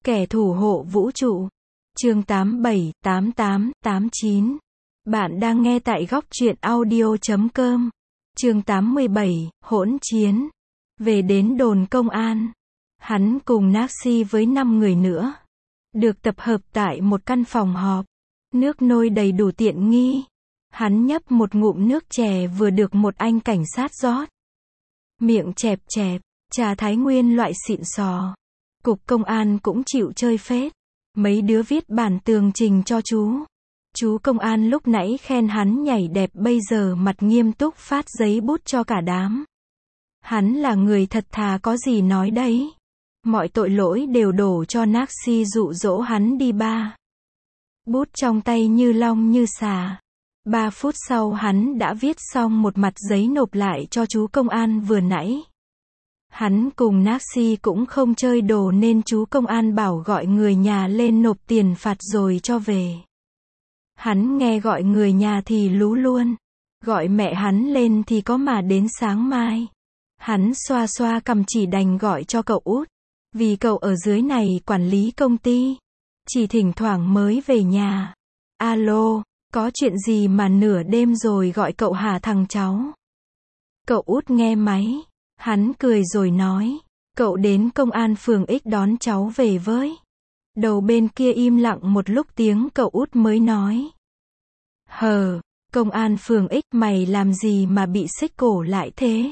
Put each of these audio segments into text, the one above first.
Kẻ thủ hộ vũ trụ. Chương 878889. Bạn đang nghe tại góc truyện audio.com. Chương 87, hỗn chiến. Về đến đồn công an. Hắn cùng Naxi với 5 người nữa được tập hợp tại một căn phòng họp. Nước nôi đầy đủ tiện nghi. Hắn nhấp một ngụm nước chè vừa được một anh cảnh sát rót. Miệng chẹp chẹp, trà Thái Nguyên loại xịn sò. Cục công an cũng chịu chơi phết. Mấy đứa viết bản tường trình cho chú. Chú công an lúc nãy khen hắn nhảy đẹp, bây giờ mặt nghiêm túc phát giấy bút cho cả đám. Hắn là người thật thà, có gì nói đấy. Mọi tội lỗi đều đổ cho Naxi dụ dỗ hắn đi ba. Bút trong tay như long như xà. 3 phút sau hắn đã viết xong một mặt giấy nộp lại cho chú công an vừa nãy. Hắn cùng Naxi cũng không chơi đồ nên chú công an bảo gọi người nhà lên nộp tiền phạt rồi cho về. Hắn nghe gọi người nhà thì lú luôn. Gọi mẹ hắn lên thì có mà đến sáng mai. Hắn xoa xoa cằm chỉ đành gọi cho cậu út. Vì cậu ở dưới này quản lý công ty. Chỉ thỉnh thoảng mới về nhà. Alo, có chuyện gì mà nửa đêm rồi gọi cậu hả thằng cháu? Cậu út nghe máy. Hắn cười rồi nói. Cậu đến công an phường X đón cháu về với. Đầu bên kia im lặng một lúc tiếng cậu út mới nói. Hờ, công an phường X mày làm gì mà bị xích cổ lại thế?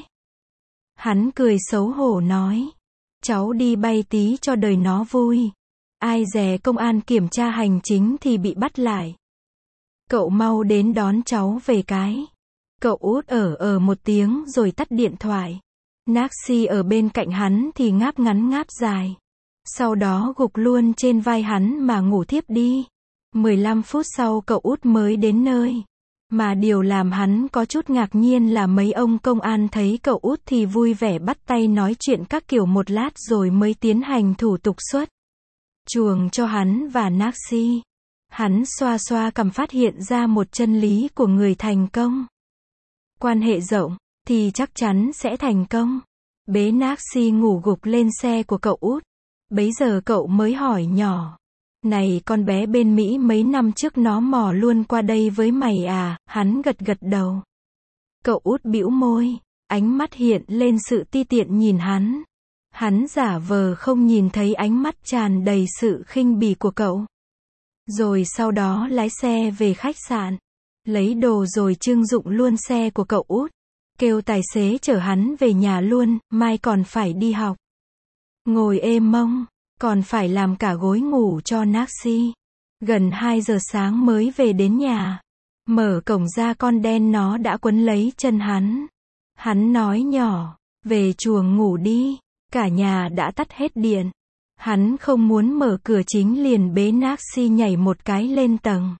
Hắn cười xấu hổ nói. Cháu đi bay tí cho đời nó vui. Ai dè công an kiểm tra hành chính thì bị bắt lại. Cậu mau đến đón cháu về cái. Cậu út một tiếng rồi tắt điện thoại. Naxi ở bên cạnh hắn thì ngáp ngắn ngáp dài. Sau đó gục luôn trên vai hắn mà ngủ thiếp đi. 15 phút sau cậu út mới đến nơi. Mà điều làm hắn có chút ngạc nhiên là mấy ông công an thấy cậu út thì vui vẻ bắt tay nói chuyện các kiểu một lát rồi mới tiến hành thủ tục xuất chuồng cho hắn và Naxi. Hắn xoa xoa cằm phát hiện ra một chân lý của người thành công. Quan hệ rộng thì chắc chắn sẽ thành công. Bế Naxi ngủ gục lên xe của cậu út. Bấy giờ cậu mới hỏi nhỏ. Này con bé bên Mỹ mấy năm trước nó mò luôn qua đây với mày à? Hắn gật gật đầu. Cậu út bĩu môi. Ánh mắt hiện lên sự ti tiện nhìn hắn. Hắn giả vờ không nhìn thấy ánh mắt tràn đầy sự khinh bỉ của cậu. Rồi sau đó lái xe về khách sạn. Lấy đồ rồi trưng dụng luôn xe của cậu út. Kêu tài xế chở hắn về nhà luôn, mai còn phải đi học. Ngồi êm mông, còn phải làm cả gối ngủ cho Naxi. Gần 2 giờ sáng mới về đến nhà. Mở cổng ra con đen nó đã quấn lấy chân hắn. Hắn nói nhỏ, về chuồng ngủ đi, cả nhà đã tắt hết điện. Hắn không muốn mở cửa chính liền bế Naxi nhảy một cái lên tầng.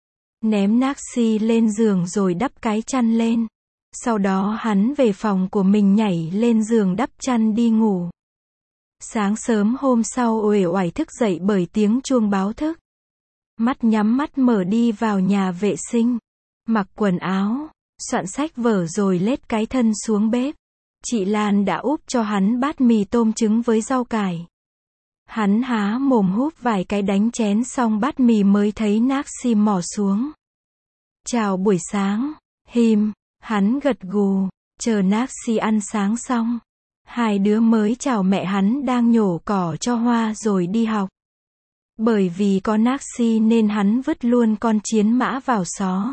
Ném Naxi lên giường rồi đắp cái chăn lên. Sau đó hắn về phòng của mình nhảy lên giường đắp chăn đi ngủ. Sáng sớm hôm sau uể oải thức dậy bởi tiếng chuông báo thức. Mắt nhắm mắt mở đi vào nhà vệ sinh. Mặc quần áo, soạn sách vở rồi lết cái thân xuống bếp. Chị Lan đã úp cho hắn bát mì tôm trứng với rau cải. Hắn há mồm húp vài cái đánh chén xong bát mì mới thấy Naxi mò xuống. Chào buổi sáng, Him. Hắn gật gù, chờ Naxi ăn sáng xong. Hai đứa mới chào mẹ hắn đang nhổ cỏ cho hoa rồi đi học. Bởi vì có Naxi nên hắn vứt luôn con chiến mã vào xó.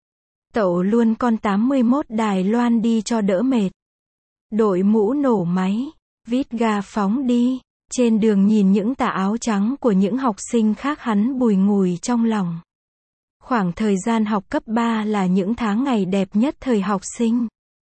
Tậu luôn con 81 Đài Loan đi cho đỡ mệt. Đội mũ nổ máy, vít ga phóng đi. Trên đường nhìn những tà áo trắng của những học sinh khác hắn bùi ngùi trong lòng. Khoảng thời gian học cấp 3 là những tháng ngày đẹp nhất thời học sinh.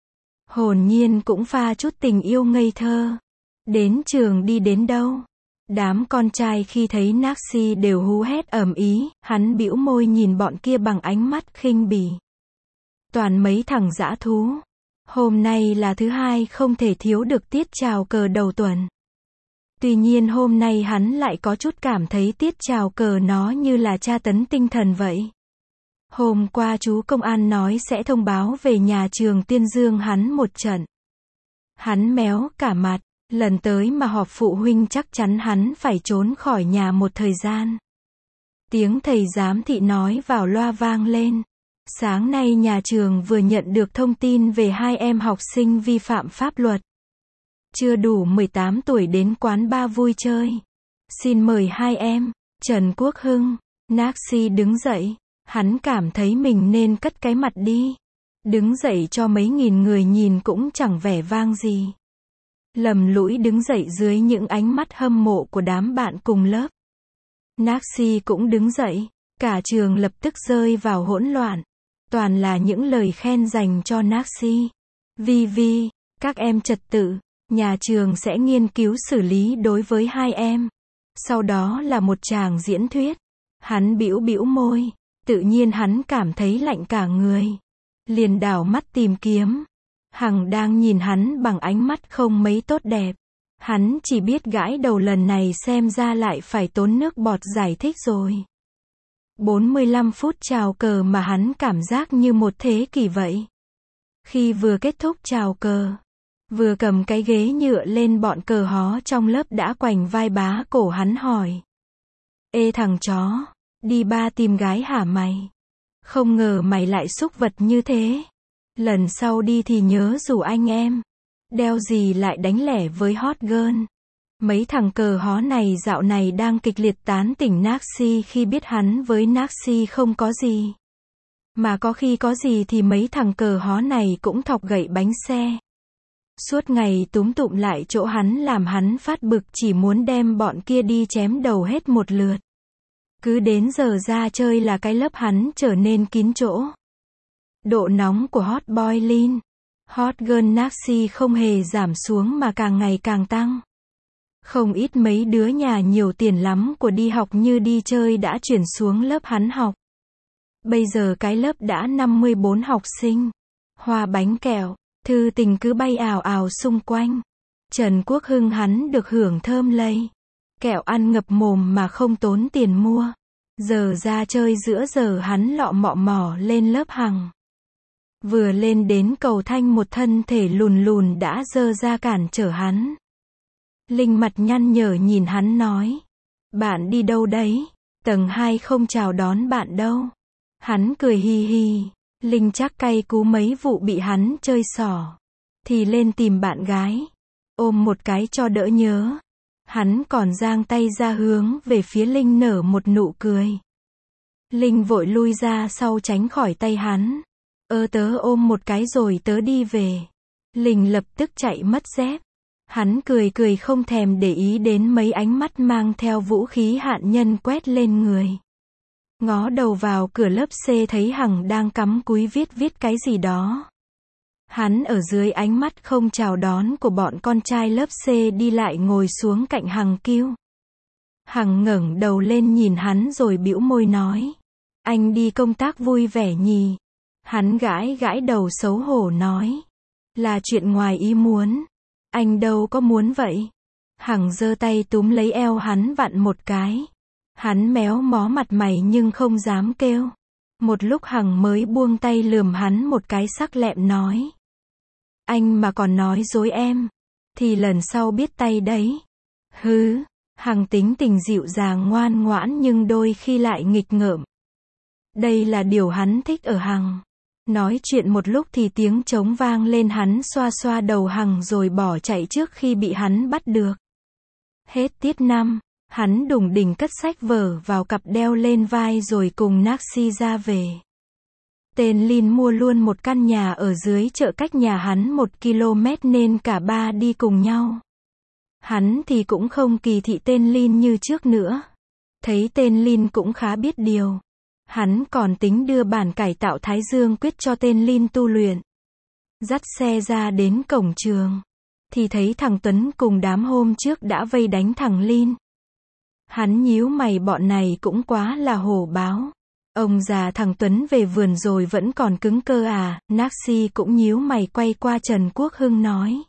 Hồn nhiên cũng pha chút tình yêu ngây thơ. Đến trường đi đến đâu, đám con trai khi thấy Naxi đều hú hét ầm ĩ. Hắn bĩu môi nhìn bọn kia bằng ánh mắt khinh bỉ. Toàn mấy thằng dã thú. Hôm nay là thứ hai không thể thiếu được tiết chào cờ đầu tuần. Tuy nhiên hôm nay hắn lại có chút cảm thấy tiết chào cờ nó như là tra tấn tinh thần vậy. Hôm qua chú công an nói sẽ thông báo về nhà trường tuyên dương hắn một trận. Hắn méo cả mặt, Lần tới mà họp phụ huynh chắc chắn hắn phải trốn khỏi nhà một thời gian. Tiếng thầy giám thị nói vào loa vang lên. Sáng nay nhà trường vừa nhận được thông tin về 2 em học sinh vi phạm pháp luật. Chưa đủ 18 tuổi đến quán bar vui chơi. Xin mời 2 em. Trần Quốc Hưng. Naxi đứng dậy. Hắn cảm thấy mình nên cất cái mặt đi. Đứng dậy cho mấy nghìn người nhìn cũng chẳng vẻ vang gì. Lầm lũi đứng dậy dưới những ánh mắt hâm mộ của đám bạn cùng lớp. Naxi cũng đứng dậy. Cả trường lập tức rơi vào hỗn loạn. Toàn là những lời khen dành cho Naxi. Vi, các em trật tự. Nhà trường sẽ nghiên cứu xử lý đối với 2 em. Sau đó là một tràng diễn thuyết. Hắn bĩu môi. Tự nhiên hắn cảm thấy lạnh cả người. Liền đảo mắt tìm kiếm. Hằng đang nhìn hắn bằng ánh mắt không mấy tốt đẹp. Hắn chỉ biết gãi đầu lần này xem ra lại phải tốn nước bọt giải thích rồi. 45 phút chào cờ mà hắn cảm giác như một thế kỷ vậy. Khi vừa kết thúc chào cờ, vừa cầm cái ghế nhựa lên, bọn cờ hó trong lớp đã quành vai bá cổ hắn hỏi. Ê thằng chó, đi ba tìm gái hả mày? Không ngờ mày lại xúc vật như thế. Lần sau đi thì nhớ rủ anh em. Đeo gì lại đánh lẻ với hot girl. Mấy thằng cờ hó này dạo này đang kịch liệt tán tỉnh Naxi khi biết hắn với Naxi không có gì. Mà có khi có gì thì mấy thằng cờ hó này cũng thọc gậy bánh xe. Suốt ngày túm tụm lại chỗ hắn làm hắn phát bực, chỉ muốn đem bọn kia đi chém đầu hết một lượt. Cứ đến giờ ra chơi là cái lớp hắn trở nên kín chỗ. Độ nóng của hot boy Lin, hot girl Naxi không hề giảm xuống mà càng ngày càng tăng. Không ít mấy đứa nhà nhiều tiền lắm của đi học như đi chơi đã chuyển xuống lớp hắn học. Bây giờ cái lớp đã 54 học sinh. Hoa bánh kẹo, thư tình cứ bay ào ào xung quanh. Trần Quốc Hưng hắn được hưởng thơm lây. Kẹo ăn ngập mồm mà không tốn tiền mua. Giờ ra chơi giữa giờ hắn lọ mọ mỏ lên lớp Hằng. Vừa lên đến cầu thang một thân thể lùn lùn đã giơ ra cản trở hắn. Linh mặt nhăn nhở nhìn hắn nói. Bạn đi đâu đấy? Tầng 2 không chào đón bạn đâu. Hắn cười hi hi. Linh chắc cay cú mấy vụ bị hắn chơi xỏ. Thì lên tìm bạn gái. Ôm một cái cho đỡ nhớ. Hắn còn giang tay ra hướng về phía Linh nở một nụ cười. Linh vội lui ra sau tránh khỏi tay hắn. Tớ ôm một cái rồi tớ đi về. Linh lập tức chạy mất dép. Hắn cười không thèm để ý đến mấy ánh mắt mang theo vũ khí hạn nhân quét lên người. Ngó đầu vào cửa lớp C thấy Hằng đang cắm cúi viết cái gì đó. Hắn ở dưới ánh mắt không chào đón của bọn con trai lớp C đi lại ngồi xuống cạnh Hằng kêu. Hằng ngẩng đầu lên nhìn hắn rồi bĩu môi nói. Anh đi công tác vui vẻ nhỉ? Hắn gãi đầu xấu hổ nói. Là chuyện ngoài ý muốn. Anh đâu có muốn vậy. Hằng giơ tay túm lấy eo hắn vặn một cái. Hắn méo mó mặt mày nhưng không dám kêu. Một lúc Hằng mới buông tay lườm hắn một cái sắc lẹm nói. Anh mà còn nói dối em. Thì lần sau biết tay đấy. Hứ. Hằng tính tình dịu dàng ngoan ngoãn nhưng đôi khi lại nghịch ngợm. Đây là điều hắn thích ở Hằng. Nói chuyện một lúc thì tiếng trống vang lên, hắn xoa đầu Hằng rồi bỏ chạy trước khi bị hắn bắt được. Hết tiết 5, hắn đùng đỉnh cất sách vở vào cặp đeo lên vai rồi cùng Naxi ra về. Tên Lin mua luôn một căn nhà ở dưới chợ cách nhà hắn 1 km nên cả ba đi cùng nhau. Hắn thì cũng không kỳ thị tên Lin như trước nữa. Thấy tên Lin cũng khá biết điều. Hắn còn tính đưa bản cải tạo Thái Dương Quyết cho tên Lin tu luyện. Dắt xe ra đến cổng trường. Thì thấy thằng Tuấn cùng đám hôm trước đã vây đánh thằng Lin. Hắn nhíu mày, bọn này cũng quá là hổ báo. Ông già thằng Tuấn về vườn rồi vẫn còn cứng cơ à? Naxi cũng nhíu mày quay qua Trần Quốc Hưng nói.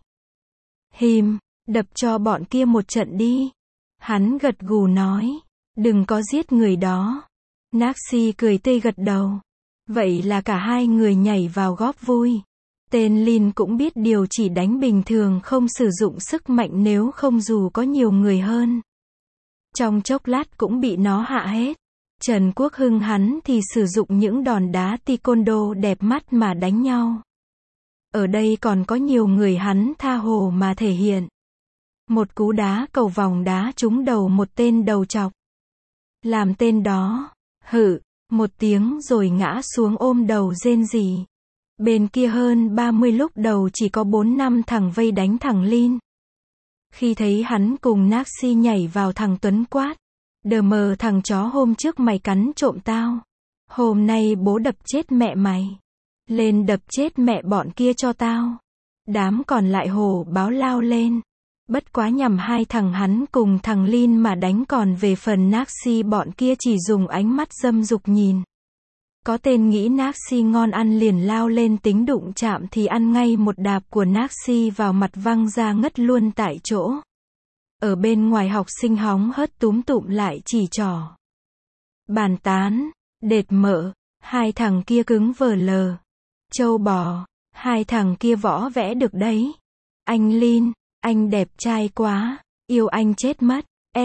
Hìm, đập cho bọn kia một trận đi. Hắn gật gù nói. Đừng có giết người đó. Naxi cười tươi gật đầu. Vậy là cả hai người nhảy vào góp vui. Tên Lin cũng biết điều chỉ đánh bình thường không sử dụng sức mạnh nếu không dù có nhiều người hơn. Trong chốc lát cũng bị nó hạ hết. Trần Quốc Hưng hắn thì sử dụng những đòn đá taekwondo đẹp mắt mà đánh nhau. Ở đây còn có nhiều người hắn tha hồ mà thể hiện. Một cú đá cầu vòng đá trúng đầu một tên đầu trọc. Làm tên đó, hự, một tiếng rồi ngã xuống ôm đầu rên rỉ. Bên kia hơn 30 lúc đầu chỉ có 4-5 thằng vây đánh thằng Lin. Khi thấy hắn cùng Naxi nhảy vào thằng Tuấn quát. Đờ mờ thằng chó hôm trước mày cắn trộm tao. Hôm nay bố đập chết mẹ mày. Lên đập chết mẹ bọn kia cho tao. Đám còn lại hổ báo lao lên. Bất quá nhằm hai thằng hắn cùng thằng Lin mà đánh, còn về phần Naxi bọn kia chỉ dùng ánh mắt dâm dục nhìn. Có tên nghĩ Naxi ngon ăn liền lao lên, tính đụng chạm thì ăn ngay một đạp của Naxi vào mặt văng ra ngất luôn tại chỗ. Ở bên ngoài học sinh hóng hớt túm tụm lại chỉ trỏ. Bàn tán, đệt mỡ, hai thằng kia cứng vờ lờ. Châu bò, hai thằng kia võ vẽ được đấy. Anh Lin, anh đẹp trai quá, yêu anh chết mất.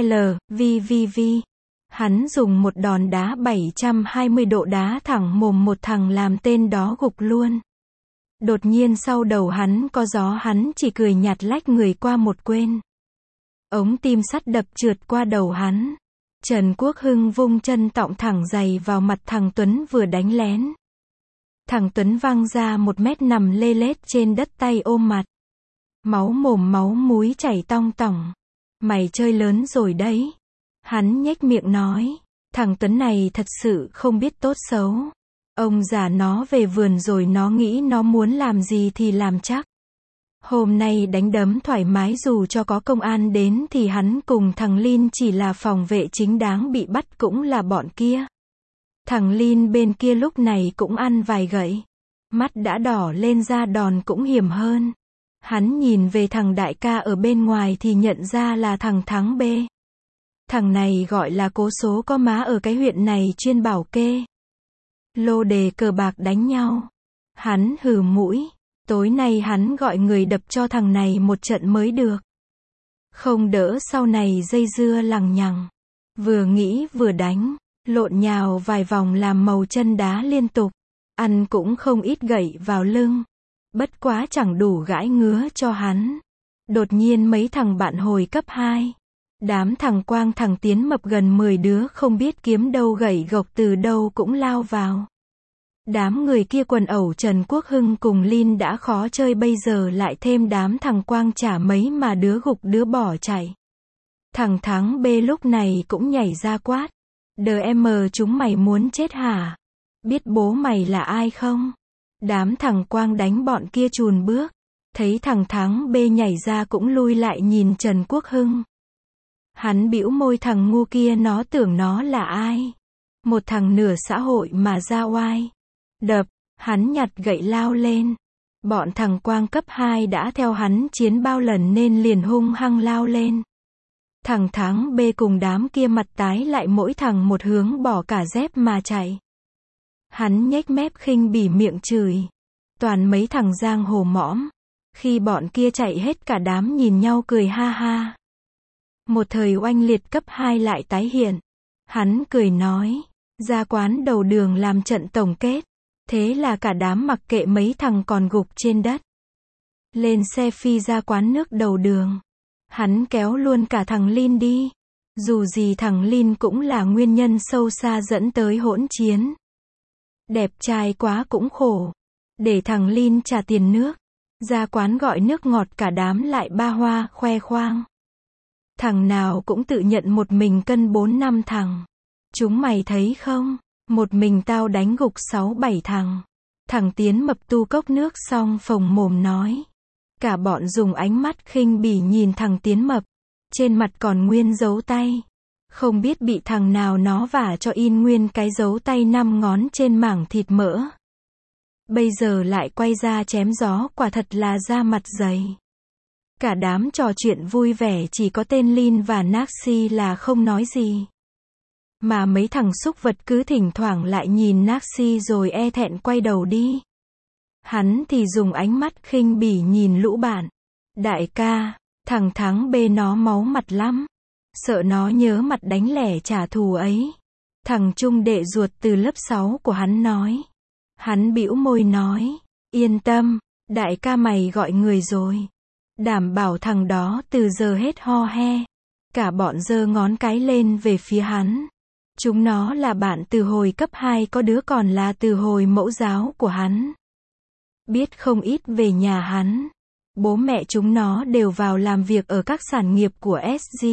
LVVV. Hắn dùng một đòn đá 720 độ đá thẳng mồm một thằng làm tên đó gục luôn. Đột nhiên sau đầu hắn có gió, hắn chỉ cười nhạt lách người qua một quên. Ống tim sắt đập trượt qua đầu hắn. Trần Quốc Hưng vung chân tọng thẳng giày vào mặt thằng Tuấn vừa đánh lén. Thằng Tuấn văng ra 1 mét nằm lê lết trên đất, tay ôm mặt. Máu mồm máu múi chảy tong tỏng. Mày chơi lớn rồi đấy. Hắn nhếch miệng nói. Thằng Tuấn này thật sự không biết tốt xấu. Ông già nó về vườn rồi nó nghĩ nó muốn làm gì thì làm chắc. Hôm nay đánh đấm thoải mái, dù cho có công an đến thì hắn cùng thằng Lin chỉ là phòng vệ chính, đáng bị bắt cũng là bọn kia. Thằng Lin bên kia lúc này cũng ăn vài gậy. Mắt đã đỏ lên, ra đòn cũng hiểm hơn. Hắn nhìn về thằng đại ca ở bên ngoài thì nhận ra là thằng Thắng B. Thằng này gọi là Cố Số, có má ở cái huyện này, chuyên bảo kê lô đề cờ bạc đánh nhau. Hắn hừ mũi. Tối nay hắn gọi người đập cho thằng này một trận mới được. Không đỡ sau này dây dưa lằng nhằng. Vừa nghĩ vừa đánh. Lộn nhào vài vòng làm màu chân đá liên tục. Ăn cũng không ít gậy vào lưng. Bất quá chẳng đủ gãi ngứa cho hắn. Đột nhiên mấy thằng bạn hồi cấp 2. Đám thằng Quang thằng Tiến mập gần 10 đứa không biết kiếm đâu gậy gộc từ đâu cũng lao vào. Đám người kia quần ẩu Trần Quốc Hưng cùng Lin đã khó chơi, bây giờ lại thêm đám thằng Quang, chả mấy mà đứa gục đứa bỏ chạy. Thằng Thắng B lúc này cũng nhảy ra quát. DM, chúng mày muốn chết hả? Biết bố mày là ai không? Đám thằng Quang đánh bọn kia chùn bước. Thấy thằng Thắng B nhảy ra cũng lui lại nhìn Trần Quốc Hưng. Hắn bĩu môi, thằng ngu kia nó tưởng nó là ai? Một thằng nửa xã hội mà ra oai. Đập, hắn nhặt gậy lao lên. Bọn thằng Quang cấp 2 đã theo hắn chiến bao lần nên liền hung hăng lao lên. Thằng Thắng B cùng đám kia mặt tái lại, mỗi thằng một hướng, bỏ cả dép mà chạy. Hắn nhếch mép khinh bỉ miệng chửi. Toàn mấy thằng giang hồ mõm. Khi bọn kia chạy hết, cả đám nhìn nhau cười ha ha. Một thời oanh liệt cấp 2 lại tái hiện. Hắn cười nói. Ra quán đầu đường làm trận tổng kết. Thế là cả đám mặc kệ mấy thằng còn gục trên đất. Lên xe phi ra quán nước đầu đường. Hắn kéo luôn cả thằng Lin đi. Dù gì thằng Lin cũng là nguyên nhân sâu xa dẫn tới hỗn chiến. Đẹp trai quá cũng khổ. Để thằng Lin trả tiền nước. Ra quán gọi nước ngọt, cả đám lại ba hoa, khoe khoang. Thằng nào cũng tự nhận một mình cân 4-5 thằng. Chúng mày thấy không? Một mình tao đánh gục 6-7 thằng. Thằng Tiến mập tu cốc nước xong phồng mồm nói. Cả bọn dùng ánh mắt khinh bỉ nhìn thằng Tiến mập. Trên mặt còn nguyên dấu tay. Không biết bị thằng nào nó vả cho in nguyên cái dấu tay 5 ngón trên mảng thịt mỡ. Bây giờ lại quay ra chém gió, quả thật là da mặt dày. Cả đám trò chuyện vui vẻ, chỉ có tên Lin và Naxi là không nói gì. Mà mấy thằng xúc vật cứ thỉnh thoảng lại nhìn Naxi rồi e thẹn quay đầu đi. Hắn thì dùng ánh mắt khinh bỉ nhìn lũ bạn. Đại ca, thằng Thắng bê nó máu mặt lắm. Sợ nó nhớ mặt đánh lẻ trả thù ấy. Thằng Trung đệ ruột từ lớp 6 của hắn nói. Hắn bĩu môi nói. Yên tâm, đại ca mày gọi người rồi. Đảm bảo thằng đó từ giờ hết ho he. Cả bọn giơ ngón cái lên về phía hắn. Chúng nó là bạn từ hồi cấp 2, có đứa còn là từ hồi mẫu giáo của hắn. Biết không ít về nhà hắn. Bố mẹ chúng nó đều vào làm việc ở các sản nghiệp của SG.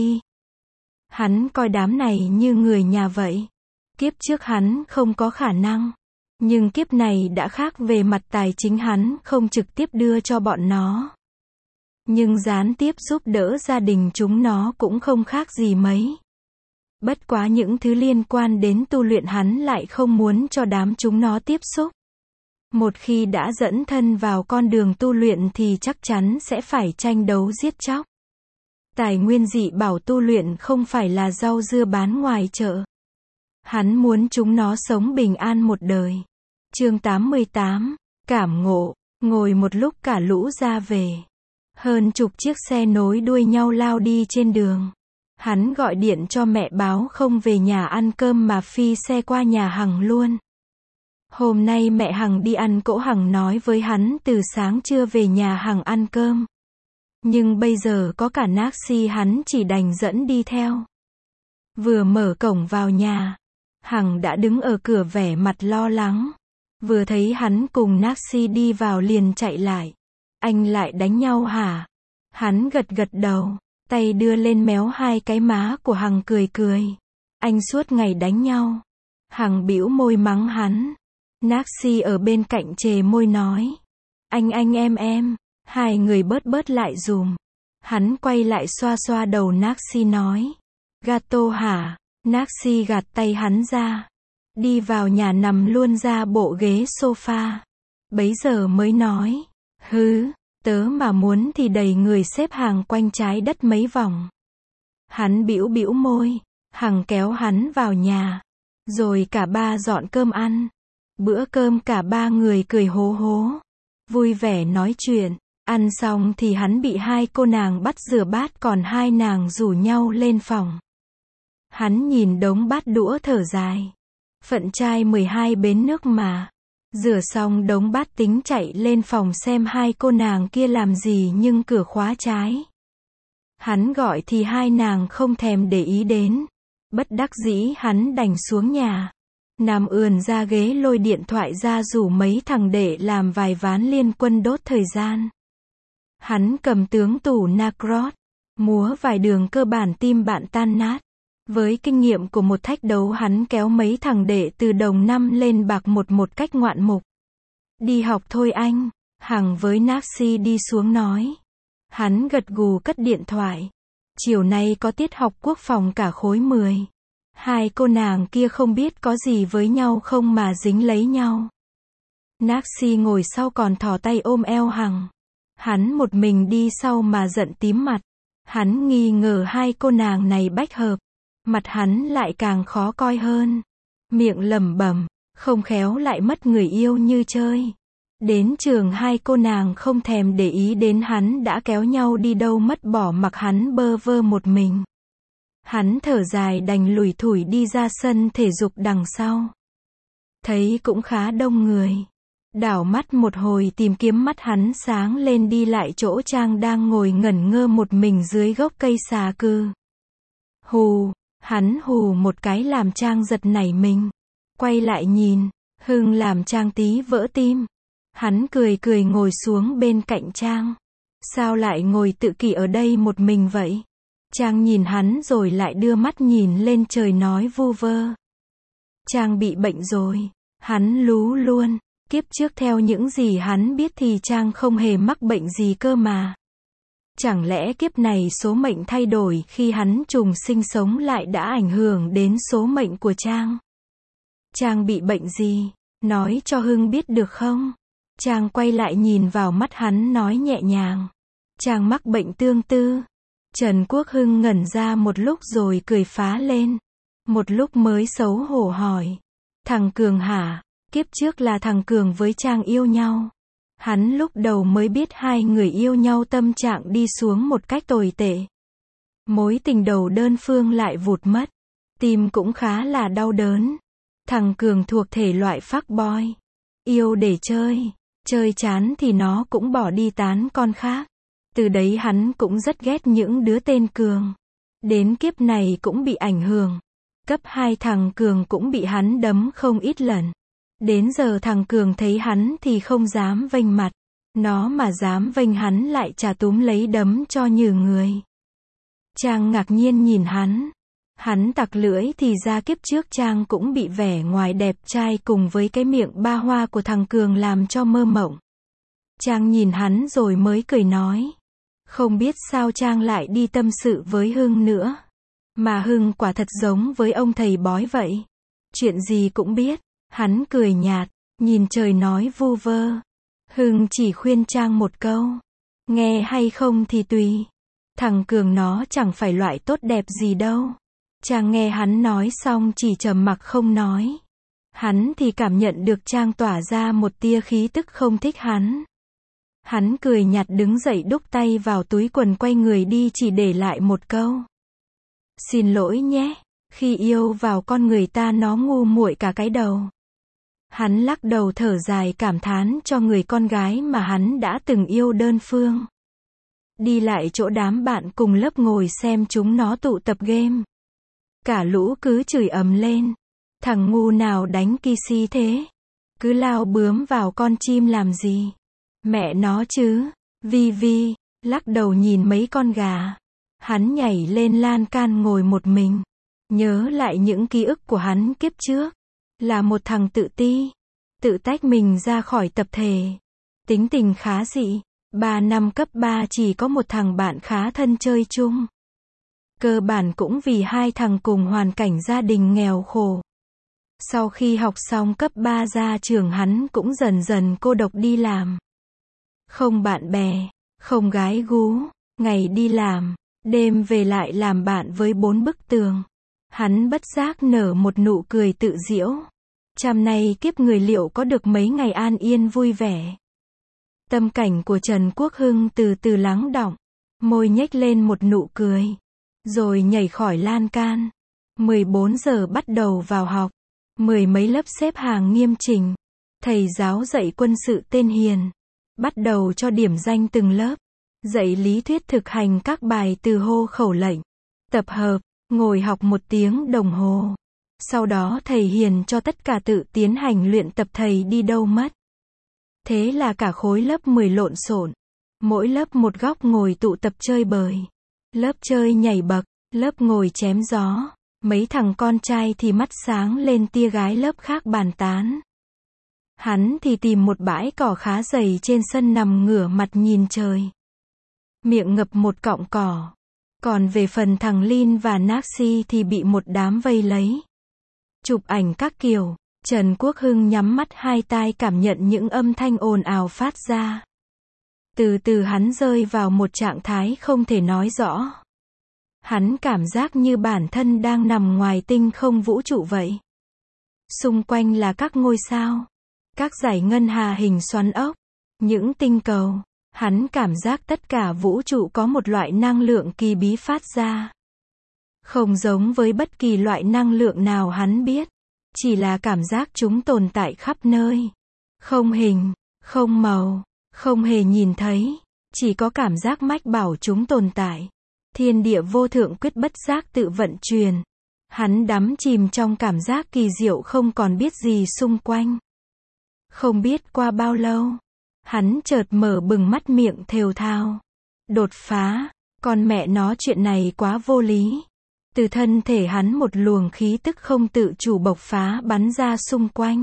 Hắn coi đám này như người nhà vậy. Kiếp trước hắn không có khả năng. Nhưng kiếp này đã khác, về mặt tài chính hắn không trực tiếp đưa cho bọn nó. Nhưng gián tiếp giúp đỡ gia đình chúng nó cũng không khác gì mấy. Bất quá những thứ liên quan đến tu luyện hắn lại không muốn cho đám chúng nó tiếp xúc. Một khi đã dẫn thân vào con đường tu luyện thì chắc chắn sẽ phải tranh đấu giết chóc. Tài nguyên dị bảo tu luyện không phải là rau dưa bán ngoài chợ. Hắn muốn chúng nó sống bình an một đời. Chương 88, cảm ngộ. Ngồi một lúc cả lũ ra về. Hơn chục chiếc xe nối đuôi nhau lao đi trên đường. Hắn gọi điện cho mẹ báo không về nhà ăn cơm mà phi xe qua nhà Hằng luôn. Hôm nay mẹ Hằng đi ăn cỗ, Hằng nói với hắn từ sáng chưa về nhà Hằng ăn cơm. Nhưng bây giờ có cả Naxi, hắn chỉ đành dẫn đi theo. Vừa mở cổng vào nhà, Hằng đã đứng ở cửa vẻ mặt lo lắng. Vừa thấy hắn cùng Naxi đi vào liền chạy lại. Anh lại đánh nhau hả? Hắn gật gật đầu, tay đưa lên méo hai cái má của Hằng cười cười. Anh suốt ngày đánh nhau. Hằng bĩu môi mắng hắn. Naxi ở bên cạnh chề môi nói. Anh em. Hai người bớt lại dùm. Hắn quay lại xoa xoa đầu Naxi nói. Gato hả? Naxi gạt tay hắn ra. Đi vào nhà nằm luôn ra bộ ghế sofa. Bấy giờ mới nói. Hứ, tớ mà muốn thì đầy người xếp hàng quanh trái đất mấy vòng. Hắn bĩu môi. Hằng kéo hắn vào nhà. Rồi cả ba dọn cơm ăn. Bữa cơm cả ba người cười hố hố. Vui vẻ nói chuyện. Ăn xong thì hắn bị hai cô nàng bắt rửa bát, còn hai nàng rủ nhau lên phòng. Hắn nhìn đống bát đũa thở dài. Phận trai 12 bến nước mà. Rửa xong đống bát tính chạy lên phòng xem hai cô nàng kia làm gì, nhưng cửa khóa trái. Hắn gọi thì hai nàng không thèm để ý đến. Bất đắc dĩ hắn đành xuống nhà. Nằm ườn ra ghế lôi điện thoại ra rủ mấy thằng để làm vài ván liên quân đốt thời gian. Hắn cầm tướng tủ Nacrot, múa vài đường cơ bản tim bạn tan nát. Với kinh nghiệm của một thách đấu, hắn kéo mấy thằng đệ từ đồng năm lên bạc một cách ngoạn mục. Đi học thôi anh. Hằng với Naxi đi xuống nói. Hắn gật gù cất điện thoại. Chiều nay có tiết học quốc phòng cả khối 10. Hai cô nàng kia không biết có gì với nhau không mà dính lấy nhau. Naxi ngồi sau còn thò tay ôm eo Hằng. Hắn một mình đi sau mà giận tím mặt. Hắn nghi ngờ hai cô nàng này bách hợp. Mặt hắn lại càng khó coi hơn. Miệng lẩm bẩm, không khéo lại mất người yêu như chơi. Đến trường hai cô nàng không thèm để ý đến hắn đã kéo nhau đi đâu mất, bỏ mặc hắn bơ vơ một mình. Hắn thở dài đành lủi thủi đi ra sân thể dục đằng sau. Thấy cũng khá đông người. Đảo mắt một hồi tìm kiếm, mắt hắn sáng lên đi lại chỗ Trang đang ngồi ngẩn ngơ một mình dưới gốc cây xà cừ. Hù, hắn hù một cái làm Trang giật nảy mình. Quay lại nhìn, Hưng làm Trang tí vỡ tim. Hắn cười cười ngồi xuống bên cạnh Trang. Sao lại ngồi tự kỷ ở đây một mình vậy? Trang nhìn hắn rồi lại đưa mắt nhìn lên trời nói vu vơ. Trang bị bệnh rồi. Hắn lú luôn. Kiếp trước theo những gì hắn biết thì Trang không hề mắc bệnh gì cơ mà. Chẳng lẽ kiếp này số mệnh thay đổi khi hắn trùng sinh sống lại đã ảnh hưởng đến số mệnh của Trang? Trang bị bệnh gì? Nói cho Hưng biết được không? Trang quay lại nhìn vào mắt hắn nói nhẹ nhàng. Trang mắc bệnh tương tư. Trần Quốc Hưng ngẩn ra một lúc rồi cười phá lên. Một lúc mới xấu hổ hỏi. Thằng Cường hả? Kiếp trước là thằng Cường với Trang yêu nhau. Hắn lúc đầu mới biết hai người yêu nhau tâm trạng đi xuống một cách tồi tệ. Mối tình đầu đơn phương lại vụt mất. Tim cũng khá là đau đớn. Thằng Cường thuộc thể loại fuckboy. Yêu để chơi. Chơi chán thì nó cũng bỏ đi tán con khác. Từ đấy hắn cũng rất ghét những đứa tên Cường. Đến kiếp này cũng bị ảnh hưởng. Cấp 2 thằng Cường cũng bị hắn đấm không ít lần. Đến giờ thằng Cường thấy hắn thì không dám vênh mặt. Nó mà dám vênh hắn lại chà túm lấy đấm cho nhừ người. Trang ngạc nhiên nhìn hắn. Hắn tặc lưỡi thì ra kiếp trước Trang cũng bị vẻ ngoài đẹp trai cùng với cái miệng ba hoa của thằng Cường làm cho mơ mộng. Trang nhìn hắn rồi mới cười nói. Không biết sao Trang lại đi tâm sự với Hưng nữa. Mà Hưng quả thật giống với ông thầy bói vậy. Chuyện gì cũng biết. Hắn cười nhạt, nhìn trời nói vu vơ. Hưng chỉ khuyên Trang một câu. Nghe hay không thì tùy. Thằng Cường nó chẳng phải loại tốt đẹp gì đâu. Trang nghe hắn nói xong chỉ trầm mặc không nói. Hắn thì cảm nhận được Trang tỏa ra một tia khí tức không thích hắn. Hắn cười nhạt đứng dậy đút tay vào túi quần quay người đi chỉ để lại một câu. Xin lỗi nhé, khi yêu vào con người ta nó ngu muội cả cái đầu. Hắn lắc đầu thở dài cảm thán cho người con gái mà hắn đã từng yêu đơn phương. Đi lại chỗ đám bạn cùng lớp ngồi xem chúng nó tụ tập game. Cả lũ cứ chửi ầm lên. Thằng ngu nào đánh kisi thế? Cứ lao bướm vào con chim làm gì? Mẹ nó chứ. Vi Vi, lắc đầu nhìn mấy con gà. Hắn nhảy lên lan can ngồi một mình. Nhớ lại những ký ức của hắn kiếp trước. Là một thằng tự ti. Tự tách mình ra khỏi tập thể. Tính tình khá dị. 3 năm cấp 3 chỉ có một thằng bạn khá thân chơi chung. Cơ bản cũng vì hai thằng cùng hoàn cảnh gia đình nghèo khổ. Sau khi học xong cấp 3 ra trường hắn cũng dần dần cô độc đi làm. Không bạn bè, không gái gú, ngày đi làm, đêm về lại làm bạn với 4 bức tường. Hắn bất giác nở một nụ cười tự giễu. Trăm nay kiếp người liệu có được mấy ngày an yên vui vẻ. Tâm cảnh của Trần Quốc Hưng từ từ lắng đọng, môi nhếch lên một nụ cười, rồi nhảy khỏi lan can. 14 giờ bắt đầu vào học, 10 mấy lớp xếp hàng nghiêm chỉnh. Thầy giáo dạy quân sự tên Hiền, bắt đầu cho điểm danh từng lớp, dạy lý thuyết thực hành các bài từ hô khẩu lệnh, tập hợp, ngồi học 1 tiếng đồng hồ. Sau đó thầy Hiền cho tất cả tự tiến hành luyện tập thầy đi đâu mất. Thế là cả khối lớp 10 lộn xộn. Mỗi lớp một góc ngồi tụ tập chơi bời. Lớp chơi nhảy bậc, lớp ngồi chém gió. Mấy thằng con trai thì mắt sáng lên tia gái lớp khác bàn tán. Hắn thì tìm một bãi cỏ khá dày trên sân nằm ngửa mặt nhìn trời. Miệng ngập một cọng cỏ. Còn về phần thằng Lin và Naxi thì bị một đám vây lấy. Chụp ảnh các kiểu. Trần Quốc Hưng nhắm mắt hai tai cảm nhận những âm thanh ồn ào phát ra. Từ từ hắn rơi vào một trạng thái không thể nói rõ. Hắn cảm giác như bản thân đang nằm ngoài tinh không vũ trụ vậy. Xung quanh là các ngôi sao, các dải ngân hà hình xoắn ốc, những tinh cầu. Hắn cảm giác tất cả vũ trụ có một loại năng lượng kỳ bí phát ra. Không giống với bất kỳ loại năng lượng nào hắn biết. Chỉ là cảm giác chúng tồn tại khắp nơi. Không hình, không màu, không hề nhìn thấy. Chỉ có cảm giác mách bảo chúng tồn tại. Thiên địa vô thượng quyết bất giác tự vận chuyển. Hắn đắm chìm trong cảm giác kỳ diệu không còn biết gì xung quanh. Không biết qua bao lâu, hắn chợt mở bừng mắt miệng thều thào. Đột phá, con mẹ nó chuyện này quá vô lý. Từ thân thể hắn một luồng khí tức không tự chủ bộc phá bắn ra xung quanh.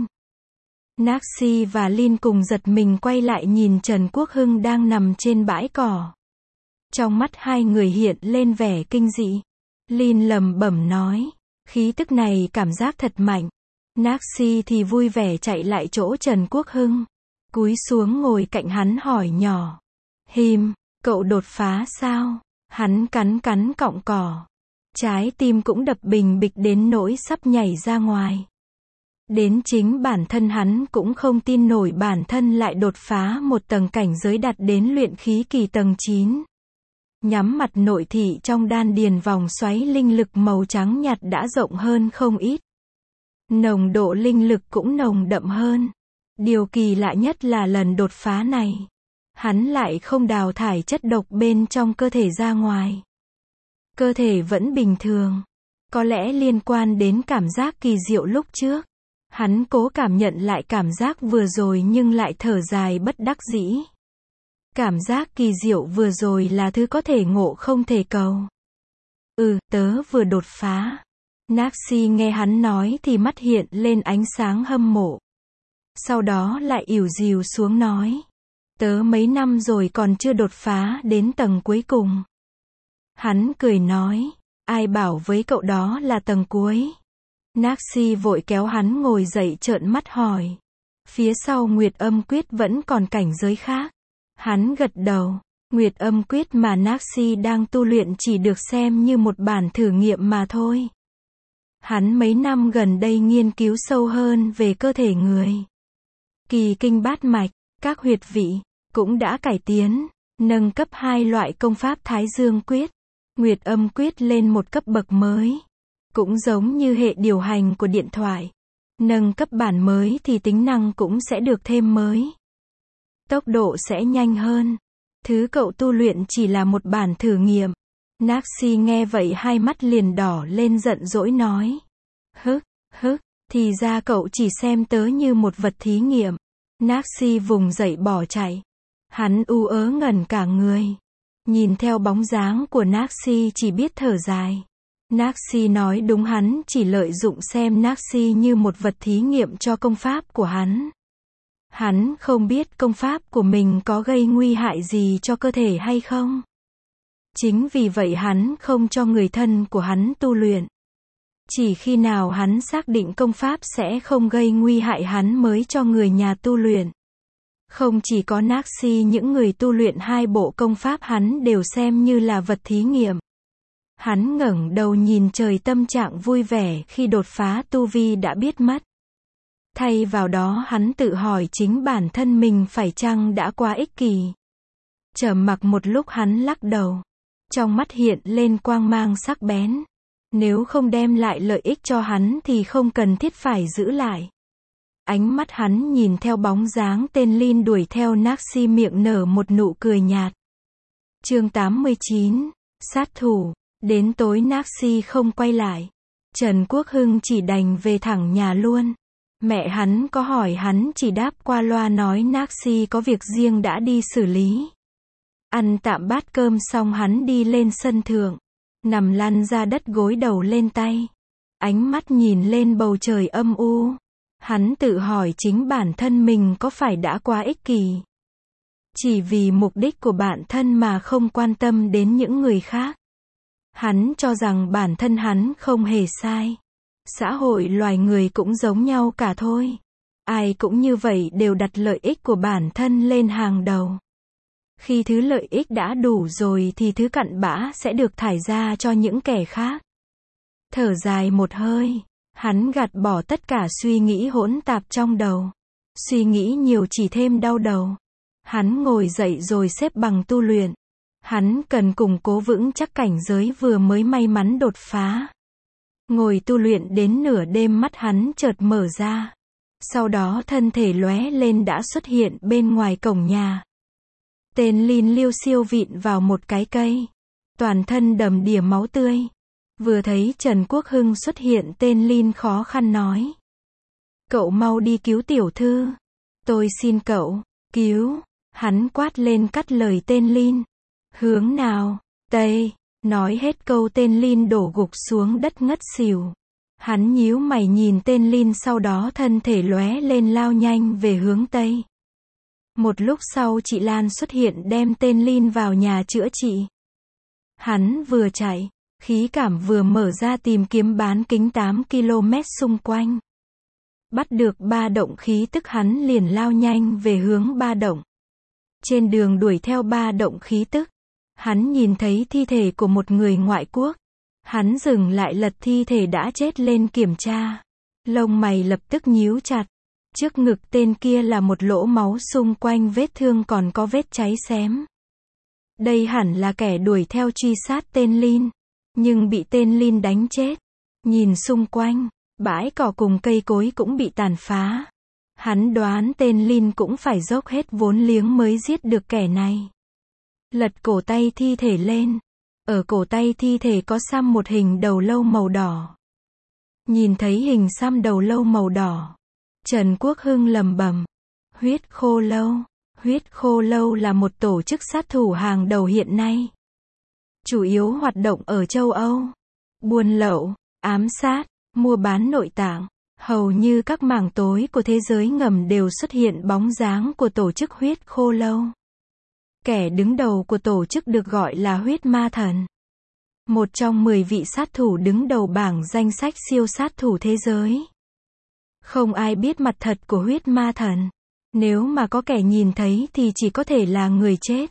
Naxi và Lin cùng giật mình quay lại nhìn Trần Quốc Hưng đang nằm trên bãi cỏ. Trong mắt hai người hiện lên vẻ kinh dị. Lin lẩm bẩm nói, khí tức này cảm giác thật mạnh. Naxi thì vui vẻ chạy lại chỗ Trần Quốc Hưng. Cúi xuống ngồi cạnh hắn hỏi nhỏ. Hìm, cậu đột phá sao? Hắn cắn cắn cọng cỏ. Trái tim cũng đập bình bịch đến nỗi sắp nhảy ra ngoài. Đến chính bản thân hắn cũng không tin nổi bản thân lại đột phá một tầng cảnh giới đạt đến luyện khí kỳ tầng 9. Nhắm mặt nội thị trong đan điền vòng xoáy linh lực màu trắng nhạt đã rộng hơn không ít. Nồng độ linh lực cũng nồng đậm hơn. Điều kỳ lạ nhất là lần đột phá này, hắn lại không đào thải chất độc bên trong cơ thể ra ngoài. Cơ thể vẫn bình thường. Có lẽ liên quan đến cảm giác kỳ diệu lúc trước. Hắn cố cảm nhận lại cảm giác vừa rồi nhưng lại thở dài bất đắc dĩ. Cảm giác kỳ diệu vừa rồi là thứ có thể ngộ không thể cầu. Tớ vừa đột phá. Naxi nghe hắn nói thì mắt hiện lên ánh sáng hâm mộ. Sau đó lại ỉu dìu xuống nói. Tớ mấy năm rồi còn chưa đột phá đến tầng cuối cùng. Hắn cười nói. Ai bảo với cậu đó là tầng cuối? Naxi vội kéo hắn ngồi dậy trợn mắt hỏi. Phía sau Nguyệt Âm Quyết vẫn còn cảnh giới khác. Hắn gật đầu. Nguyệt Âm Quyết mà Naxi đang tu luyện chỉ được xem như một bản thử nghiệm mà thôi. Hắn mấy năm gần đây nghiên cứu sâu hơn về cơ thể người. Kỳ kinh bát mạch, các huyệt vị, cũng đã cải tiến, nâng cấp 2 loại công pháp Thái Dương Quyết, Nguyệt Âm Quyết lên một cấp bậc mới. Cũng giống như hệ điều hành của điện thoại. Nâng cấp bản mới thì tính năng cũng sẽ được thêm mới. Tốc độ sẽ nhanh hơn. Thứ cậu tu luyện chỉ là một bản thử nghiệm. Naxi nghe vậy hai mắt liền đỏ lên giận dỗi nói. Thì ra cậu chỉ xem tớ như một vật thí nghiệm. Naxi vùng dậy bỏ chạy. Hắn u ớ ngẩn cả người. Nhìn theo bóng dáng của Naxi chỉ biết thở dài. Naxi nói đúng, hắn chỉ lợi dụng xem Naxi như một vật thí nghiệm cho công pháp của hắn. Hắn không biết công pháp của mình có gây nguy hại gì cho cơ thể hay không. Chính vì vậy hắn không cho người thân của hắn tu luyện. Chỉ khi nào hắn xác định công pháp sẽ không gây nguy hại hắn mới cho người nhà tu luyện. Không chỉ có Naxi, những người tu luyện 2 bộ công pháp hắn đều xem như là vật thí nghiệm. Hắn ngẩng đầu nhìn trời, tâm trạng vui vẻ khi đột phá tu vi đã biết mất. Thay vào đó hắn tự hỏi chính bản thân mình phải chăng đã quá ích kỷ. Trầm mặc một lúc hắn lắc đầu. Trong mắt hiện lên quang mang sắc bén. Nếu không đem lại lợi ích cho hắn thì không cần thiết phải giữ lại. Ánh mắt hắn nhìn theo bóng dáng tên Lin đuổi theo Naxi, miệng nở một nụ cười nhạt. Chương 89. Sát thủ. Đến tối Naxi không quay lại. Trần Quốc Hưng chỉ đành về thẳng nhà luôn. Mẹ hắn có hỏi hắn chỉ đáp qua loa nói Naxi có việc riêng đã đi xử lý. Ăn tạm bát cơm xong hắn đi lên sân thượng. Nằm lăn ra đất, gối đầu lên tay. Ánh mắt nhìn lên bầu trời âm u. Hắn tự hỏi chính bản thân mình có phải đã quá ích kỷ. Chỉ vì mục đích của bản thân mà không quan tâm đến những người khác. Hắn cho rằng bản thân hắn không hề sai. Xã hội loài người cũng giống nhau cả thôi. Ai cũng như vậy, đều đặt lợi ích của bản thân lên hàng đầu. Khi thứ lợi ích đã đủ rồi thì thứ cặn bã sẽ được thải ra cho những kẻ khác. Thở dài một hơi, hắn gạt bỏ tất cả suy nghĩ hỗn tạp trong đầu. Suy nghĩ nhiều chỉ thêm đau đầu. Hắn ngồi dậy rồi xếp bằng tu luyện. Hắn cần củng cố vững chắc cảnh giới vừa mới may mắn đột phá. Ngồi tu luyện đến nửa đêm, mắt hắn chợt mở ra. Sau đó thân thể lóe lên đã xuất hiện bên ngoài cổng nhà. Tên Lin liêu xiêu vịn vào một cái cây. Toàn thân đầm đìa máu tươi. Vừa thấy Trần Quốc Hưng xuất hiện, tên Lin khó khăn nói. Cậu mau đi cứu tiểu thư. Tôi xin cậu, cứu. Hắn quát lên cắt lời tên Lin. Hướng nào? Tây. Nói hết câu tên Lin đổ gục xuống đất ngất xỉu. Hắn nhíu mày nhìn tên Lin, sau đó thân thể lóe lên lao nhanh về hướng Tây. Một lúc sau chị Lan xuất hiện đem tên Lin vào nhà chữa trị. Hắn vừa chạy, khí cảm vừa mở ra tìm kiếm bán kính 8 km xung quanh. Bắt được 3 động khí tức, hắn liền lao nhanh về hướng 3 động. Trên đường đuổi theo 3 động khí tức, hắn nhìn thấy thi thể của một người ngoại quốc. Hắn dừng lại lật thi thể đã chết lên kiểm tra. Lông mày lập tức nhíu chặt. Trước ngực tên kia là một lỗ máu, xung quanh vết thương còn có vết cháy xém. Đây hẳn là kẻ đuổi theo truy sát tên Lin, nhưng bị tên Lin đánh chết. Nhìn xung quanh, bãi cỏ cùng cây cối cũng bị tàn phá. Hắn đoán tên Lin cũng phải dốc hết vốn liếng mới giết được kẻ này. Lật cổ tay thi thể lên. Ở cổ tay thi thể có xăm một hình đầu lâu màu đỏ. Nhìn thấy hình xăm đầu lâu màu đỏ, Trần Quốc Hưng lẩm bẩm, huyết khô lâu. Huyết khô lâu là một tổ chức sát thủ hàng đầu hiện nay. Chủ yếu hoạt động ở châu Âu. Buôn lậu, ám sát, mua bán nội tạng. Hầu như các mảng tối của thế giới ngầm đều xuất hiện bóng dáng của tổ chức huyết khô lâu. Kẻ đứng đầu của tổ chức được gọi là huyết ma thần. Một trong 10 vị sát thủ đứng đầu bảng danh sách siêu sát thủ thế giới. Không ai biết mặt thật của huyết ma thần. Nếu mà có kẻ nhìn thấy thì chỉ có thể là người chết.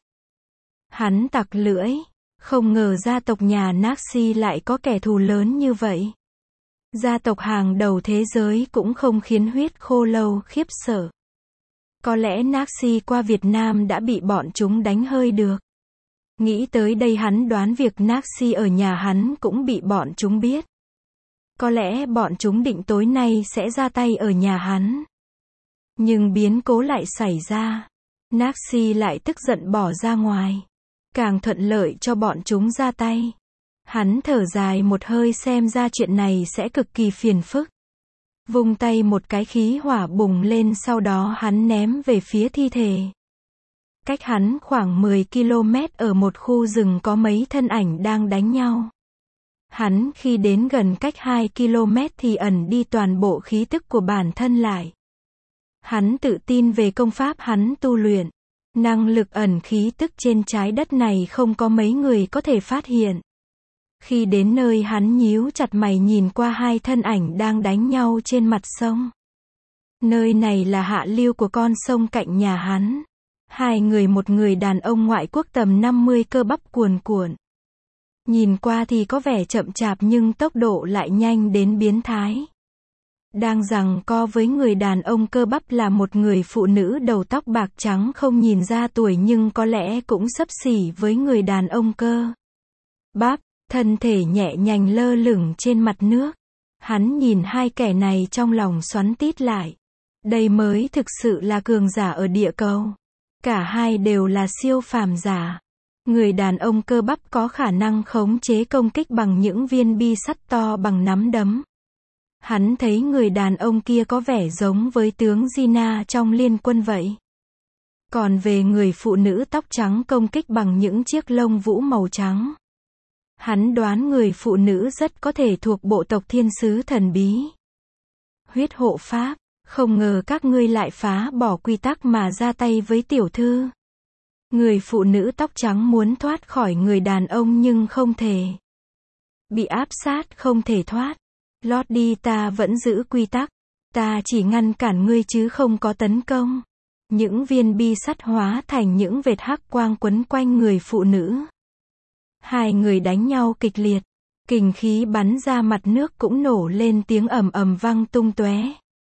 Hắn tặc lưỡi. Không ngờ gia tộc nhà Naxi lại có kẻ thù lớn như vậy. Gia tộc hàng đầu thế giới cũng không khiến huyết khô lâu khiếp sợ. Có lẽ Naxi qua Việt Nam đã bị bọn chúng đánh hơi được. Nghĩ tới đây hắn đoán việc Naxi ở nhà hắn cũng bị bọn chúng biết. Có lẽ bọn chúng định tối nay sẽ ra tay ở nhà hắn. Nhưng biến cố lại xảy ra. Naxi lại tức giận bỏ ra ngoài. Càng thuận lợi cho bọn chúng ra tay. Hắn thở dài một hơi, xem ra chuyện này sẽ cực kỳ phiền phức. Vung tay một cái, khí hỏa bùng lên, sau đó hắn ném về phía thi thể. Cách hắn khoảng 10 km ở một khu rừng có mấy thân ảnh đang đánh nhau. Hắn khi đến gần cách 2 km thì ẩn đi toàn bộ khí tức của bản thân lại. Hắn tự tin về công pháp hắn tu luyện. Năng lực ẩn khí tức trên trái đất này không có mấy người có thể phát hiện. Khi đến nơi, hắn nhíu chặt mày nhìn qua hai thân ảnh đang đánh nhau trên mặt sông. Nơi này là hạ lưu của con sông cạnh nhà hắn. Hai người, một người đàn ông ngoại quốc tầm 50, cơ bắp cuồn cuộn. Nhìn qua thì có vẻ chậm chạp nhưng tốc độ lại nhanh đến biến thái. Đang giằng co với người đàn ông cơ bắp là một người phụ nữ đầu tóc bạc trắng, không nhìn ra tuổi nhưng có lẽ cũng xấp xỉ với người đàn ông cơ bắp, thân thể nhẹ nhàng lơ lửng trên mặt nước. Hắn nhìn hai kẻ này trong lòng xoắn tít lại. Đây mới thực sự là cường giả ở địa cầu. Cả hai đều là siêu phàm giả. Người đàn ông cơ bắp có khả năng khống chế công kích bằng những viên bi sắt to bằng nắm đấm. Hắn thấy người đàn ông kia có vẻ giống với tướng Gina trong Liên Quân vậy. Còn về người phụ nữ tóc trắng công kích bằng những chiếc lông vũ màu trắng. Hắn đoán người phụ nữ rất có thể thuộc bộ tộc thiên sứ thần bí. Huyết hộ pháp, không ngờ các ngươi lại phá bỏ quy tắc mà ra tay với tiểu thư. Người phụ nữ tóc trắng muốn thoát khỏi người đàn ông nhưng không thể. Bị áp sát không thể thoát. Lót đi, ta vẫn giữ quy tắc. Ta chỉ ngăn cản ngươi chứ không có tấn công. Những viên bi sắt hóa thành những vệt hắc quang quấn quanh người phụ nữ. Hai người đánh nhau kịch liệt. Kình khí bắn ra, mặt nước cũng nổ lên, tiếng ầm ầm vang tung tóe.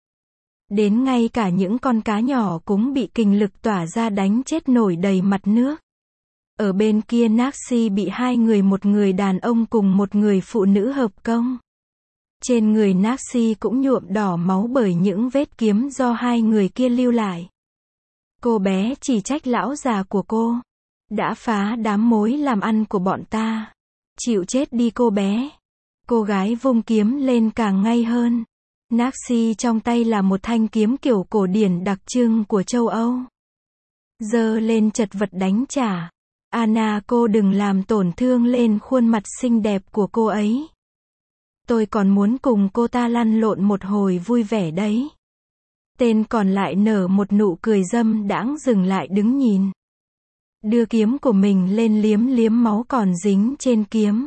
Đến ngay cả những con cá nhỏ cũng bị kình lực tỏa ra đánh chết nổi đầy mặt nước. Ở bên kia Naxi bị hai người, một người đàn ông cùng một người phụ nữ hợp công. Trên người Naxi cũng nhuộm đỏ máu bởi những vết kiếm do hai người kia lưu lại. Cô bé chỉ trách lão già của cô. Đã phá đám mối làm ăn của bọn ta. Chịu chết đi cô bé. Cô gái vung kiếm lên càng ngay hơn. Naxi trong tay là một thanh kiếm kiểu cổ điển đặc trưng của châu Âu. Giơ lên chật vật đánh trả. Anna, cô đừng làm tổn thương lên khuôn mặt xinh đẹp của cô ấy. Tôi còn muốn cùng cô ta lăn lộn một hồi vui vẻ đấy. Tên còn lại nở một nụ cười dâm đãng, dừng lại đứng nhìn. Đưa kiếm của mình lên liếm liếm máu còn dính trên kiếm.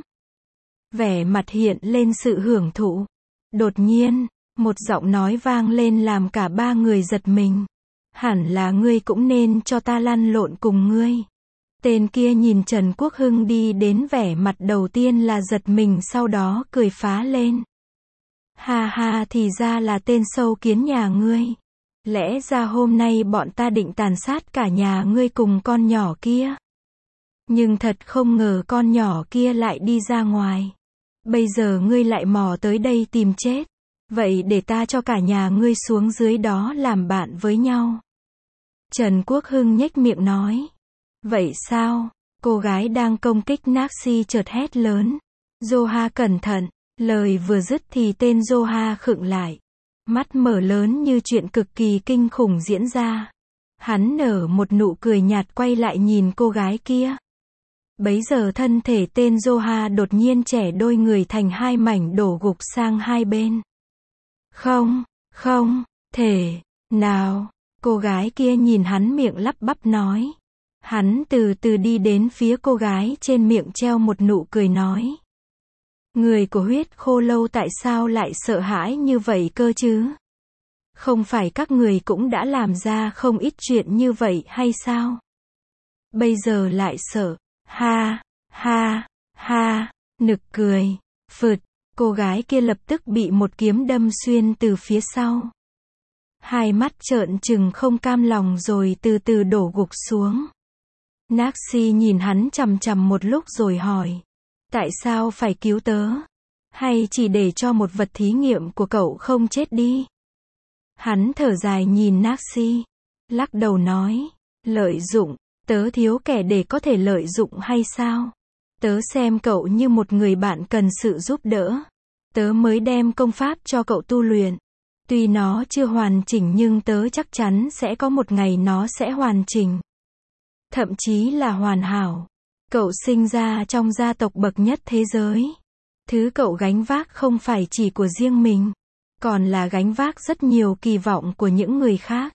Vẻ mặt hiện lên sự hưởng thụ. Đột nhiên, một giọng nói vang lên làm cả ba người giật mình. Hẳn là ngươi cũng nên cho ta lăn lộn cùng ngươi. Tên kia nhìn Trần Quốc Hưng đi đến, vẻ mặt đầu tiên là giật mình, sau đó cười phá lên. Ha ha, thì ra là tên sâu kiến nhà ngươi. Lẽ ra hôm nay bọn ta định tàn sát cả nhà ngươi cùng con nhỏ kia. Nhưng thật không ngờ con nhỏ kia lại đi ra ngoài. Bây giờ ngươi lại mò tới đây tìm chết. Vậy để ta cho cả nhà ngươi xuống dưới đó làm bạn với nhau. Trần Quốc Hưng nhếch miệng nói. Vậy sao? Cô gái đang công kích Naxi chợt hét lớn. Joha cẩn thận. Lời vừa dứt thì tên Joha khựng lại. Mắt mở lớn như chuyện cực kỳ kinh khủng diễn ra. Hắn nở một nụ cười nhạt quay lại nhìn cô gái kia. Bấy giờ thân thể tên Joha đột nhiên chẻ đôi người thành hai mảnh đổ gục sang hai bên. Không thể nào. Cô gái kia nhìn hắn miệng lắp bắp nói. Hắn từ từ đi đến phía cô gái, trên miệng treo một nụ cười nói. Người của huyết khô lâu tại sao lại sợ hãi như vậy cơ chứ? Không phải các người cũng đã làm ra không ít chuyện như vậy hay sao? Bây giờ lại sợ. Ha, nực cười. Phụt, cô gái kia lập tức bị một kiếm đâm xuyên từ phía sau. Hai mắt trợn trừng không cam lòng rồi từ từ đổ gục xuống. Naxi nhìn hắn chằm chằm một lúc rồi hỏi. Tại sao phải cứu tớ? Hay chỉ để cho một vật thí nghiệm của cậu không chết đi? Hắn thở dài nhìn Naxi. Lắc đầu nói. Lợi dụng, tớ thiếu kẻ để có thể lợi dụng hay sao? Tớ xem cậu như một người bạn cần sự giúp đỡ. Tớ mới đem công pháp cho cậu tu luyện. Tuy nó chưa hoàn chỉnh nhưng tớ chắc chắn sẽ có một ngày nó sẽ hoàn chỉnh. Thậm chí là hoàn hảo. Cậu sinh ra trong gia tộc bậc nhất thế giới. Thứ cậu gánh vác không phải chỉ của riêng mình, còn là gánh vác rất nhiều kỳ vọng của những người khác.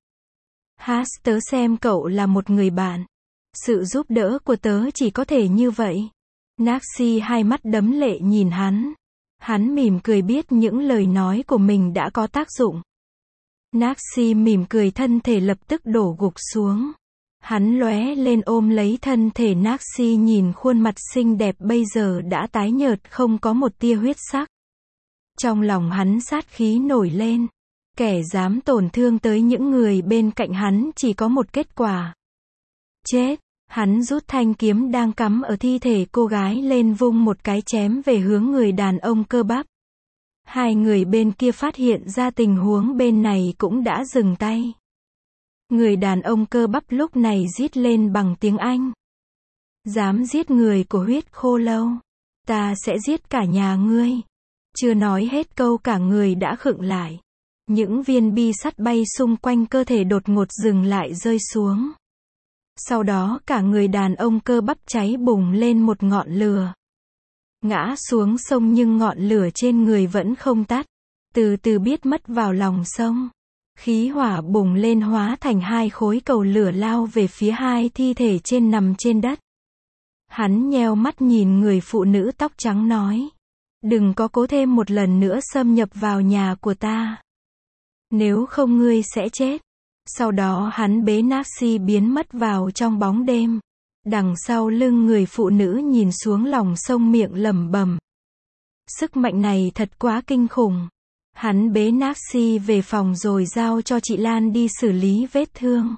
Tớ xem cậu là một người bạn. Sự giúp đỡ của tớ chỉ có thể như vậy. Naxi hai mắt đẫm lệ nhìn hắn. Hắn mỉm cười biết những lời nói của mình đã có tác dụng. Naxi mỉm cười, thân thể lập tức đổ gục xuống. Hắn lóe lên ôm lấy thân thể Naxi, nhìn khuôn mặt xinh đẹp bây giờ đã tái nhợt không có một tia huyết sắc. Trong lòng hắn sát khí nổi lên. Kẻ dám tổn thương tới những người bên cạnh hắn chỉ có một kết quả. Chết. Hắn rút thanh kiếm đang cắm ở thi thể cô gái lên, vung một cái chém về hướng người đàn ông cơ bắp. Hai người bên kia phát hiện ra tình huống bên này cũng đã dừng tay. Người đàn ông cơ bắp lúc này rít lên bằng tiếng Anh. Dám giết người của huyết khô lâu, ta sẽ giết cả nhà ngươi. Chưa nói hết câu cả người đã khựng lại. Những viên bi sắt bay xung quanh cơ thể đột ngột dừng lại rơi xuống. Sau đó cả người đàn ông cơ bắp cháy bùng lên một ngọn lửa. Ngã xuống sông nhưng ngọn lửa trên người vẫn không tắt. Từ từ biết mất vào lòng sông. Khí hỏa bùng lên hóa thành hai khối cầu lửa lao về phía hai thi thể trên nằm trên đất. Hắn nheo mắt nhìn người phụ nữ tóc trắng nói. Đừng có cố thêm một lần nữa xâm nhập vào nhà của ta. Nếu không ngươi sẽ chết. Sau đó hắn bế Naxi biến mất vào trong bóng đêm. Đằng sau lưng người phụ nữ nhìn xuống lòng sông, miệng lẩm bẩm. Sức mạnh này thật quá kinh khủng. Hắn bế Naxi về phòng rồi giao cho chị Lan đi xử lý vết thương.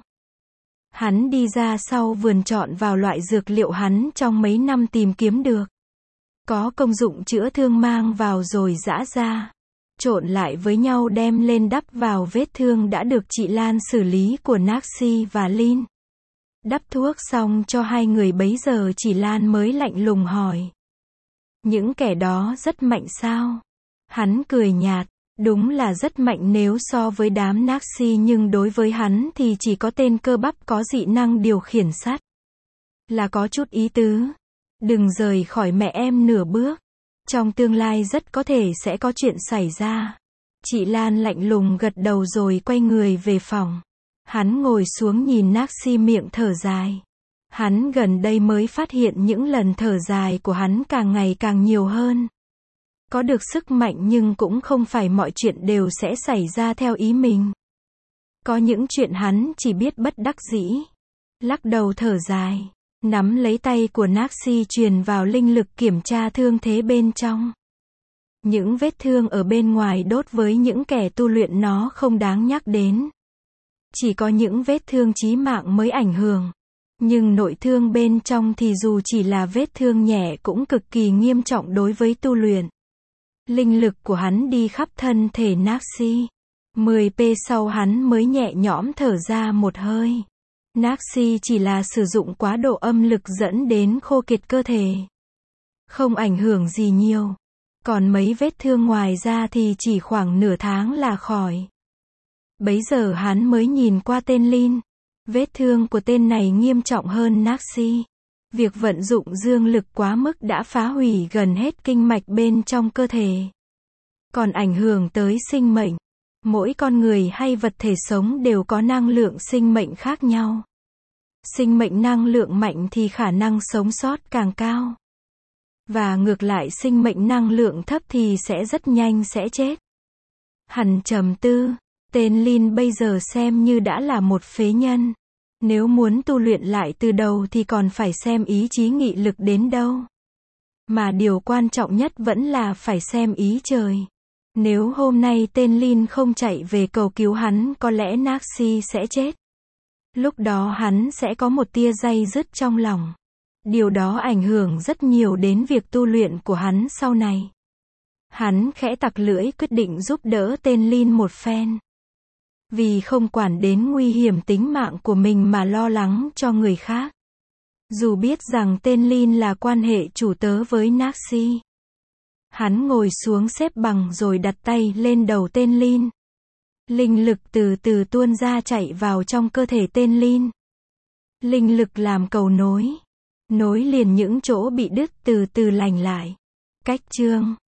Hắn đi ra sau vườn chọn vào loại dược liệu hắn trong mấy năm tìm kiếm được. Có công dụng chữa thương, mang vào rồi giã ra. Trộn lại với nhau đem lên đắp vào vết thương đã được chị Lan xử lý của Naxi và Lin. Đắp thuốc xong cho hai người, bấy giờ chị Lan mới lạnh lùng hỏi. Những kẻ đó rất mạnh sao? Hắn cười nhạt. Đúng là rất mạnh nếu so với đám Naxi, nhưng đối với hắn thì chỉ có tên cơ bắp có dị năng điều khiển sắt. Là có chút ý tứ. Đừng rời khỏi mẹ em nửa bước. Trong tương lai rất có thể sẽ có chuyện xảy ra. Chị Lan lạnh lùng gật đầu rồi quay người về phòng. Hắn ngồi xuống nhìn Naxi, miệng thở dài. Hắn gần đây mới phát hiện những lần thở dài của hắn càng ngày càng nhiều hơn. Có được sức mạnh nhưng cũng không phải mọi chuyện đều sẽ xảy ra theo ý mình. Có những chuyện hắn chỉ biết bất đắc dĩ. Lắc đầu thở dài. Nắm lấy tay của Naxi truyền vào linh lực kiểm tra thương thế bên trong. Những vết thương ở bên ngoài đốt với những kẻ tu luyện nó không đáng nhắc đến. Chỉ có những vết thương chí mạng mới ảnh hưởng. Nhưng nội thương bên trong thì dù chỉ là vết thương nhẹ cũng cực kỳ nghiêm trọng đối với tu luyện. Linh lực của hắn đi khắp thân thể Naxi. 10p sau hắn mới nhẹ nhõm thở ra một hơi. Naxi chỉ là sử dụng quá độ âm lực dẫn đến khô kiệt cơ thể. Không ảnh hưởng gì nhiều. Còn mấy vết thương ngoài ra thì chỉ khoảng nửa tháng là khỏi. Bấy giờ hắn mới nhìn qua tên Lin. Vết thương của tên này nghiêm trọng hơn Naxi. Việc vận dụng dương lực quá mức đã phá hủy gần hết kinh mạch bên trong cơ thể. Còn ảnh hưởng tới sinh mệnh. Mỗi con người hay vật thể sống đều có năng lượng sinh mệnh khác nhau. Sinh mệnh năng lượng mạnh thì khả năng sống sót càng cao. Và ngược lại sinh mệnh năng lượng thấp thì sẽ rất nhanh sẽ chết. Hắn trầm tư. Tên Lin bây giờ xem như đã là một phế nhân. Nếu muốn tu luyện lại từ đầu thì còn phải xem ý chí nghị lực đến đâu. Mà điều quan trọng nhất vẫn là phải xem ý trời. Nếu hôm nay tên Lin không chạy về cầu cứu hắn có lẽ Naxi sẽ chết. Lúc đó hắn sẽ có một tia day dứt trong lòng. Điều đó ảnh hưởng rất nhiều đến việc tu luyện của hắn sau này. Hắn khẽ tặc lưỡi quyết định giúp đỡ tên Lin một phen. Vì không quản đến nguy hiểm tính mạng của mình mà lo lắng cho người khác. Dù biết rằng tên Lin là quan hệ chủ tớ với Naxi. Hắn ngồi xuống xếp bằng rồi đặt tay lên đầu tên Lin. Linh lực từ từ tuôn ra chạy vào trong cơ thể tên Lin. Linh lực làm cầu nối. Nối liền những chỗ bị đứt từ từ lành lại. Cách chương